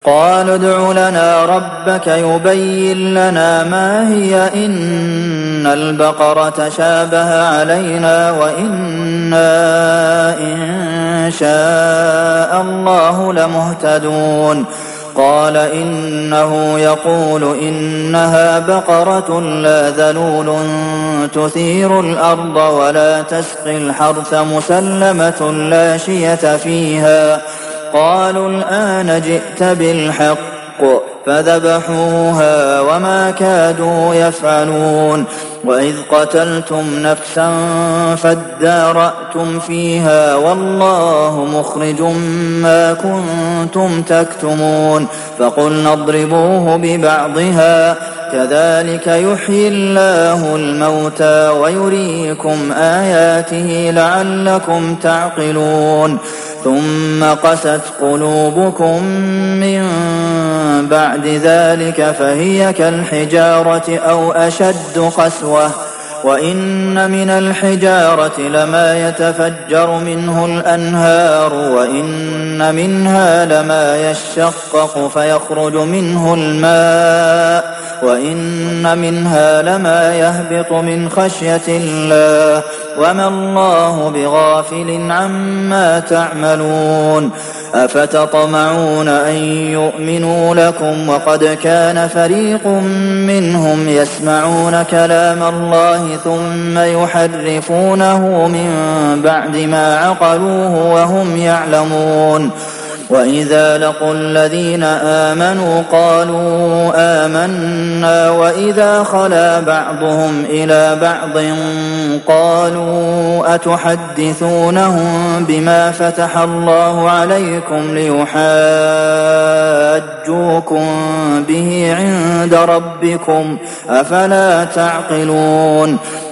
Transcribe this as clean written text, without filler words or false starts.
قالوا ادْعُ لَنَا رَبَّكَ يُبَيِّن لَّنَا مَا هِيَ إِنَّ الْبَقَرَ تَشَابَهَ عَلَيْنَا وَإِنَّا إِن شَاءَ اللَّهُ لَمُهْتَدُونَ قَالَ إِنَّهُ يَقُولُ إِنَّهَا بَقَرَةٌ لَّا ذَلُولٌ تُثِيرُ الْأَرْضَ وَلَا تَسْقِي الْحَرْثَ مُسَلَّمَةٌ لَّا شِيَةَ فِيهَا قالوا الآن جئت بالحق فذبحوها وما كادوا يفعلون وإذ قتلتم نفسا فادارأتم فيها والله مخرج ما كنتم تكتمون فقلنا اضربوه ببعضها كذلك يحيي الله الموتى ويريكم آياته لعلكم تعقلون ثم قست قلوبكم من بعد ذلك فهي كالحجارة أو أشد قسوة وإن من الحجارة لما يتفجر منه الأنهار وإن منها لما يشقق فيخرج منه الماء وإن منها لما يهبط من خشية الله وما الله بغافل عما تعملون أفتطمعون أن يؤمنوا لكم وقد كان فريق منهم يسمعون كلام الله ثم يحرفونه من بعد ما عقلوه وهم يعلمون وإذا لقوا الذين آمنوا قالوا آمنا وإذا خلا بعضهم إلى بعض قالوا أتحدثونهم بما فتح الله عليكم ليحاجوكم به عند ربكم أفلا تعقلون